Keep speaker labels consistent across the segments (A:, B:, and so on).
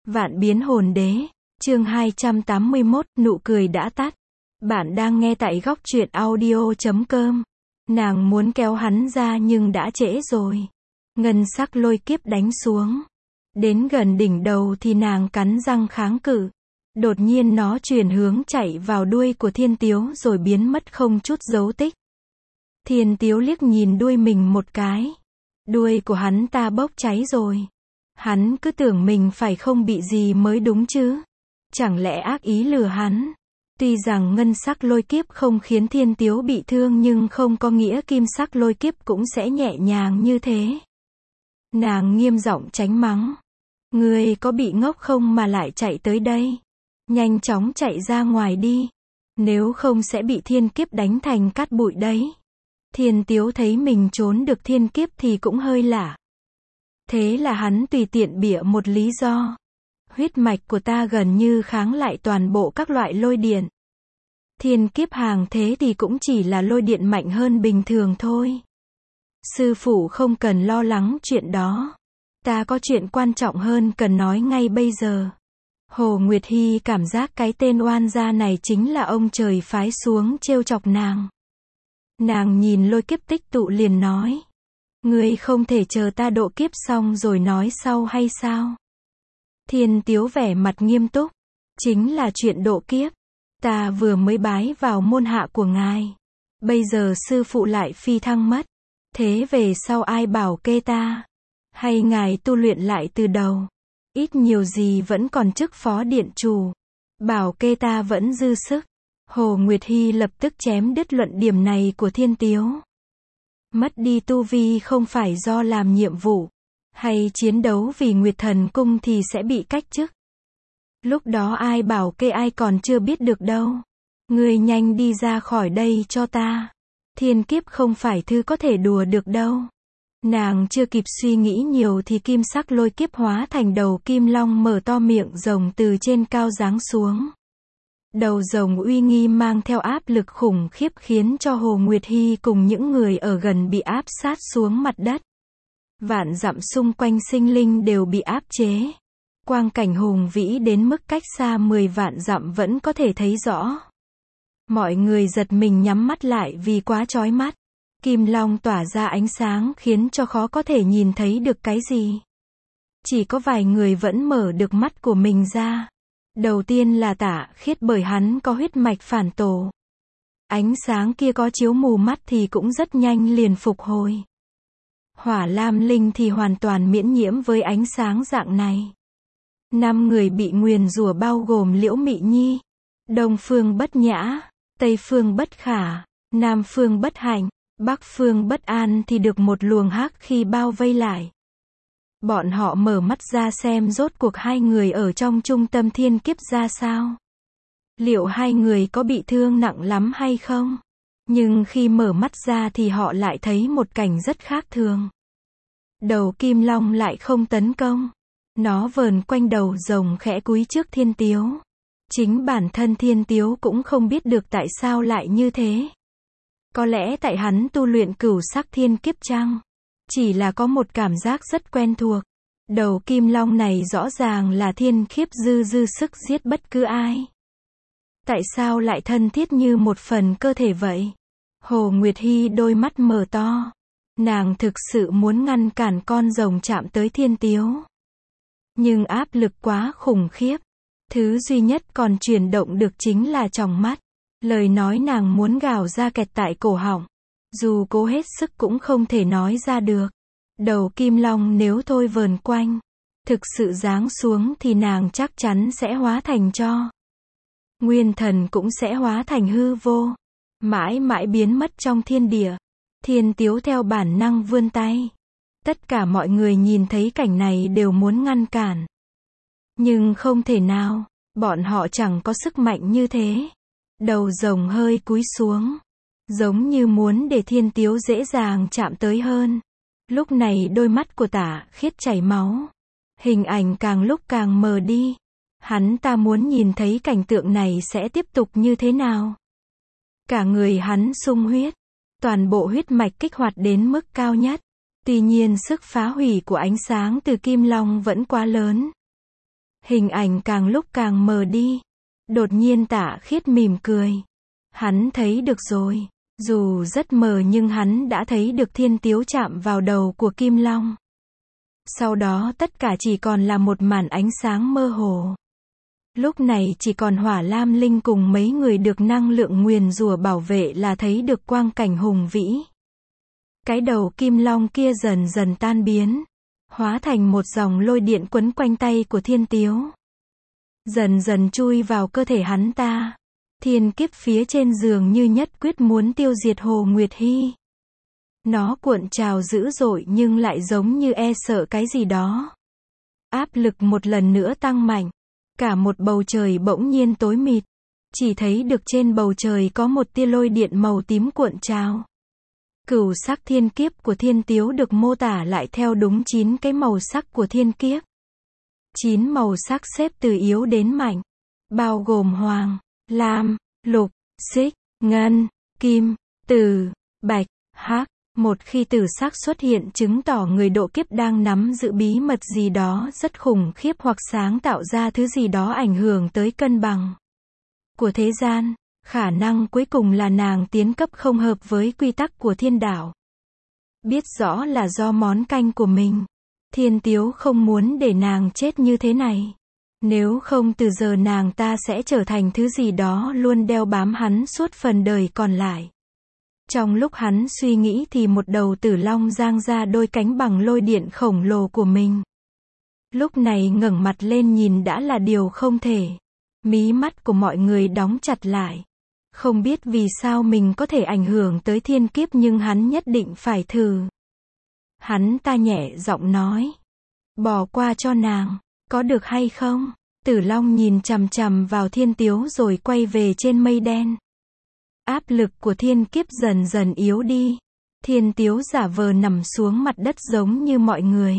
A: Vạn biến hồn đế, chương 281, nụ cười đã tắt. Bạn đang nghe tại góc truyện audio.com. Nàng muốn kéo hắn ra nhưng đã trễ rồi. Ngân sắc lôi kiếp đánh xuống. Đến gần đỉnh đầu thì nàng cắn răng kháng cự. Đột nhiên nó chuyển hướng chạy vào đuôi của Thiên Tiếu rồi biến mất không chút dấu tích. Thiên Tiếu liếc nhìn đuôi mình một cái. Đuôi của hắn ta bốc cháy rồi. Hắn cứ tưởng mình phải không bị gì mới đúng chứ. Chẳng lẽ ác ý lừa hắn? Tuy rằng ngân sắc lôi kiếp không khiến Thiên Tiếu bị thương nhưng không có nghĩa kim sắc lôi kiếp cũng sẽ nhẹ nhàng như thế. Nàng nghiêm giọng tránh mắng. Ngươi có bị ngốc không mà lại chạy tới đây? Nhanh chóng chạy ra ngoài đi. Nếu không sẽ bị thiên kiếp đánh thành cát bụi đấy. Thiên Tiếu thấy mình trốn được thiên kiếp thì cũng hơi lạ. Thế là hắn tùy tiện bịa một lý do. Huyết mạch của ta gần như kháng lại toàn bộ các loại lôi điện. Thiên kiếp hàng thế thì cũng chỉ là lôi điện mạnh hơn bình thường thôi. Sư phụ không cần lo lắng chuyện đó. Ta có chuyện quan trọng hơn cần nói ngay bây giờ. Hồ Nguyệt Hy cảm giác cái tên oan gia này chính là ông trời phái xuống trêu chọc nàng. Nàng nhìn lôi kiếp tích tụ liền nói. Ngươi không thể chờ ta độ kiếp xong rồi nói sau hay sao? Thiên Tiếu vẻ mặt nghiêm túc. Chính là chuyện độ kiếp. Ta vừa mới bái vào môn hạ của ngài. Bây giờ sư phụ lại phi thăng mất. Thế về sau ai bảo kê ta? Hay ngài tu luyện lại từ đầu? Ít nhiều gì vẫn còn chức phó điện chủ. Bảo kê ta vẫn dư sức. Hồ Nguyệt Hy lập tức chém đứt luận điểm này của Thiên Tiếu. Mất đi tu vi không phải do làm nhiệm vụ, hay chiến đấu vì Nguyệt Thần Cung thì sẽ bị cách chức. Lúc đó ai bảo kê ai còn chưa biết được đâu. Ngươi nhanh đi ra khỏi đây cho ta. Thiên kiếp không phải thứ có thể đùa được đâu. Nàng chưa kịp suy nghĩ nhiều thì kim sắc lôi kiếp hóa thành đầu kim long mở to miệng rồng từ trên cao giáng xuống. Đầu rồng uy nghi mang theo áp lực khủng khiếp khiến cho Hồ Nguyệt Hy cùng những người ở gần bị áp sát xuống mặt đất. Vạn dặm xung quanh sinh linh đều bị áp chế. Quang cảnh hùng vĩ đến mức cách xa 10 vạn dặm vẫn có thể thấy rõ. Mọi người giật mình nhắm mắt lại vì quá chói mắt. Kim long tỏa ra ánh sáng khiến cho khó có thể nhìn thấy được cái gì. Chỉ có vài người vẫn mở được mắt của mình ra. Đầu tiên là Tả Khiết bởi hắn có huyết mạch phản tổ. Ánh sáng kia có chiếu mù mắt thì cũng rất nhanh liền phục hồi. Hỏa Lam Linh thì hoàn toàn miễn nhiễm với ánh sáng dạng này. 5 người bị nguyền rủa bao gồm Liễu Mị Nhi, Đông Phương Bất Nhã, Tây Phương Bất Khả, Nam Phương Bất Hạnh, Bắc Phương Bất An thì được một luồng hắc khí bao vây lại. Bọn họ mở mắt ra xem rốt cuộc hai người ở trong trung tâm thiên kiếp ra sao. Liệu hai người có bị thương nặng lắm hay không? Nhưng khi mở mắt ra thì họ lại thấy một cảnh rất khác thường. Đầu kim long lại không tấn công. Nó vờn quanh đầu rồng khẽ cúi trước Thiên Tiếu. Chính bản thân Thiên Tiếu cũng không biết được tại sao lại như thế. Có lẽ tại hắn tu luyện cửu sắc thiên kiếp chăng? Chỉ là có một cảm giác rất quen thuộc. Đầu kim long này rõ ràng là thiên khiếp dư sức giết bất cứ ai. Tại sao lại thân thiết như một phần cơ thể vậy? Hồ Nguyệt Hy đôi mắt mở to. Nàng thực sự muốn ngăn cản con rồng chạm tới Thiên Tiếu. Nhưng áp lực quá khủng khiếp. Thứ duy nhất còn chuyển động được chính là tròng mắt. Lời nói nàng muốn gào ra kẹt tại cổ họng. Dù cố hết sức cũng không thể nói ra được. Đầu kim long nếu thôi vờn quanh, thực sự giáng xuống thì nàng chắc chắn sẽ hóa thành tro. Nguyên thần cũng sẽ hóa thành hư vô. Mãi mãi biến mất trong thiên địa. Thiên Tiếu theo bản năng vươn tay. Tất cả mọi người nhìn thấy cảnh này đều muốn ngăn cản. Nhưng không thể nào, bọn họ chẳng có sức mạnh như thế. Đầu rồng hơi cúi xuống. Giống như muốn để Thiên Tiếu dễ dàng chạm tới hơn. Lúc này đôi mắt của Tả Khiết chảy máu. Hình ảnh càng lúc càng mờ đi. Hắn ta muốn nhìn thấy cảnh tượng này sẽ tiếp tục như thế nào. Cả người hắn sung huyết. Toàn bộ huyết mạch kích hoạt đến mức cao nhất. Tuy nhiên sức phá hủy của ánh sáng từ Kim Long vẫn quá lớn. Hình ảnh càng lúc càng mờ đi. Đột nhiên Tạ Khiết mỉm cười. Hắn thấy được rồi. Dù rất mờ nhưng hắn đã thấy được Thiên Tiếu chạm vào đầu của Kim Long. Sau đó tất cả chỉ còn là một màn ánh sáng mơ hồ. Lúc này chỉ còn Hỏa Lam Linh cùng mấy người được năng lượng nguyền rủa bảo vệ là thấy được quang cảnh hùng vĩ. Cái đầu Kim Long kia dần dần tan biến, hóa thành một dòng lôi điện quấn quanh tay của Thiên Tiếu. Dần dần chui vào cơ thể hắn ta. Thiên kiếp phía trên giường như nhất quyết muốn tiêu diệt Hồ Nguyệt Hy. Nó cuộn trào dữ dội nhưng lại giống như e sợ cái gì đó. Áp lực một lần nữa tăng mạnh. Cả một bầu trời bỗng nhiên tối mịt. Chỉ thấy được trên bầu trời có một tia lôi điện màu tím cuộn trào. Cửu sắc thiên kiếp của Thiên Tiếu được mô tả lại theo đúng 9 cái màu sắc của thiên kiếp. 9 màu sắc xếp từ yếu đến mạnh. Bao gồm hoàng, lam, lục, xích, ngân, kim, tử, bạch, hắc. Một khi tử sắc xuất hiện chứng tỏ người độ kiếp đang nắm giữ bí mật gì đó rất khủng khiếp hoặc sáng tạo ra thứ gì đó ảnh hưởng tới cân bằng của thế gian. Khả năng cuối cùng là nàng tiến cấp không hợp với quy tắc của thiên đạo. Biết rõ là do món canh của mình. Thiên Tiếu không muốn để nàng chết như thế này. Nếu không từ giờ nàng ta sẽ trở thành thứ gì đó luôn đeo bám hắn suốt phần đời còn lại. Trong lúc hắn suy nghĩ thì một đầu tử long giang ra đôi cánh bằng lôi điện khổng lồ của mình. Lúc này ngẩng mặt lên nhìn đã là điều không thể. Mí mắt của mọi người đóng chặt lại. Không biết vì sao mình có thể ảnh hưởng tới thiên kiếp nhưng hắn nhất định phải thử. Hắn ta nhẹ giọng nói. Bỏ qua cho nàng, có được hay không? Tử Long nhìn chằm chằm vào Thiên Tiếu rồi quay về trên mây đen. Áp lực của thiên kiếp dần dần yếu đi. Thiên Tiếu giả vờ nằm xuống mặt đất giống như mọi người.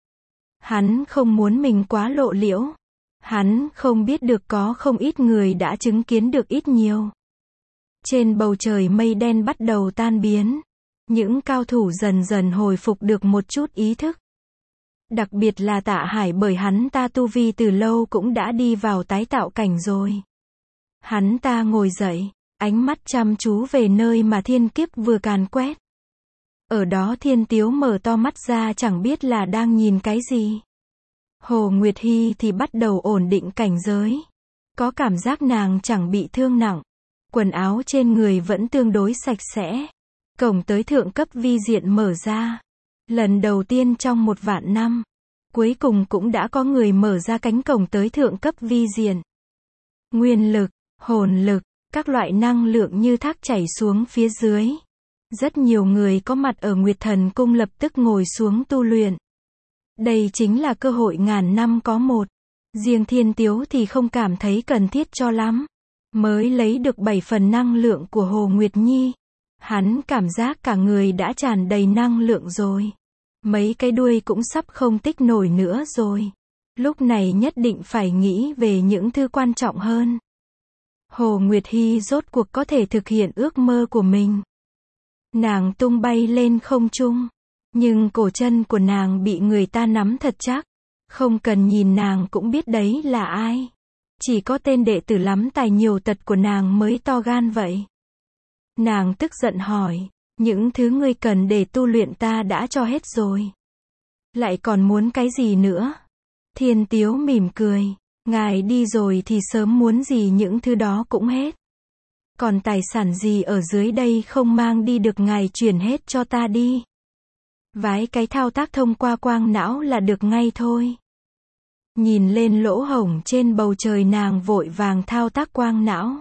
A: Hắn không muốn mình quá lộ liễu. Hắn không biết được có không ít người đã chứng kiến được ít nhiều. Trên bầu trời mây đen bắt đầu tan biến. Những cao thủ dần dần hồi phục được một chút ý thức. Đặc biệt là Tạ Hải bởi hắn ta tu vi từ lâu cũng đã đi vào tái tạo cảnh rồi. Hắn ta ngồi dậy, ánh mắt chăm chú về nơi mà thiên kiếp vừa càn quét. Ở đó Thiên Tiếu mở to mắt ra chẳng biết là đang nhìn cái gì. Hồ Nguyệt Hy thì bắt đầu ổn định cảnh giới. Có cảm giác nàng chẳng bị thương nặng. Quần áo trên người vẫn tương đối sạch sẽ. Cổng tới thượng cấp vi diện mở ra. Lần đầu tiên trong 1.000 năm. Cuối cùng cũng đã có người mở ra cánh cổng tới thượng cấp vi diện. Nguyên lực, hồn lực, các loại năng lượng như thác chảy xuống phía dưới. Rất nhiều người có mặt ở Nguyệt Thần Cung lập tức ngồi xuống tu luyện. Đây chính là cơ hội ngàn năm có một. Riêng Thiên Tiếu thì không cảm thấy cần thiết cho lắm. Mới lấy được 7 phần năng lượng của Hồ Nguyệt Nhi. Hắn cảm giác cả người đã tràn đầy năng lượng rồi. Mấy cái đuôi cũng sắp không tích nổi nữa rồi. Lúc này nhất định phải nghĩ về những thứ quan trọng hơn. Hồ Nguyệt Hy rốt cuộc có thể thực hiện ước mơ của mình. Nàng tung bay lên không trung. Nhưng cổ chân của nàng bị người ta nắm thật chắc. Không cần nhìn nàng cũng biết đấy là ai. Chỉ có tên đệ tử lắm tài nhiều tật của nàng mới to gan vậy. Nàng tức giận hỏi. Những thứ ngươi cần để tu luyện ta đã cho hết rồi. Lại còn muốn cái gì nữa? Thiên Tiếu mỉm cười. Ngài đi rồi thì sớm muốn gì những thứ đó cũng hết. Còn tài sản gì ở dưới đây không mang đi được ngài chuyển hết cho ta đi. Vái cái thao tác thông qua quang não là được ngay thôi. Nhìn lên lỗ hổng trên bầu trời nàng vội vàng thao tác quang não.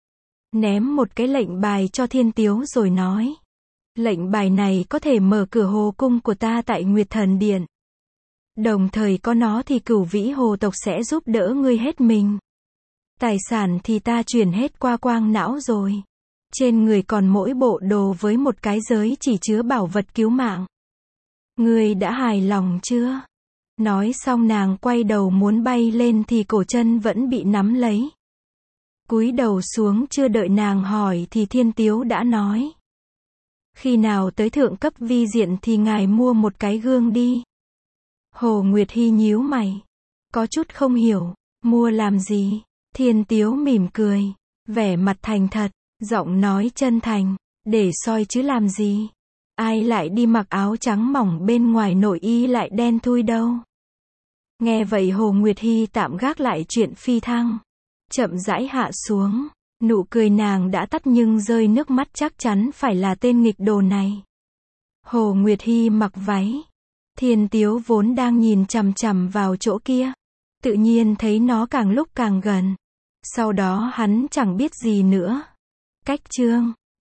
A: Ném một cái lệnh bài cho Thiên Tiếu rồi nói. Lệnh bài này có thể mở cửa hồ cung của ta tại Nguyệt Thần Điện. Đồng thời có nó thì Cửu Vĩ Hồ tộc sẽ giúp đỡ ngươi hết mình. Tài sản thì ta chuyển hết qua quang não rồi. Trên người còn mỗi bộ đồ với một cái giới chỉ chứa bảo vật cứu mạng. Ngươi đã hài lòng chưa? Nói xong nàng quay đầu muốn bay lên thì cổ chân vẫn bị nắm lấy. Cúi đầu xuống chưa đợi nàng hỏi thì Thiên Tiếu đã nói. Khi nào tới thượng cấp vi diện thì ngài mua một cái gương đi. Hồ Nguyệt Hy nhíu mày. có chút không hiểu, mua làm gì? Thiên Tiếu mỉm cười, vẻ mặt thành thật, giọng nói chân thành, để soi chứ làm gì? Ai lại đi mặc áo trắng mỏng bên ngoài nội y lại đen thui đâu. Nghe vậy Hồ Nguyệt Hy tạm gác lại chuyện phi thăng, chậm rãi hạ xuống, nụ cười nàng đã tắt nhưng rơi nước mắt chắc chắn phải là tên nghịch đồ này. Hồ Nguyệt Hy mặc váy, Thiên Tiếu vốn đang nhìn chằm chằm vào chỗ kia, tự nhiên thấy nó càng lúc càng gần. Sau đó hắn chẳng biết gì nữa. Cách chương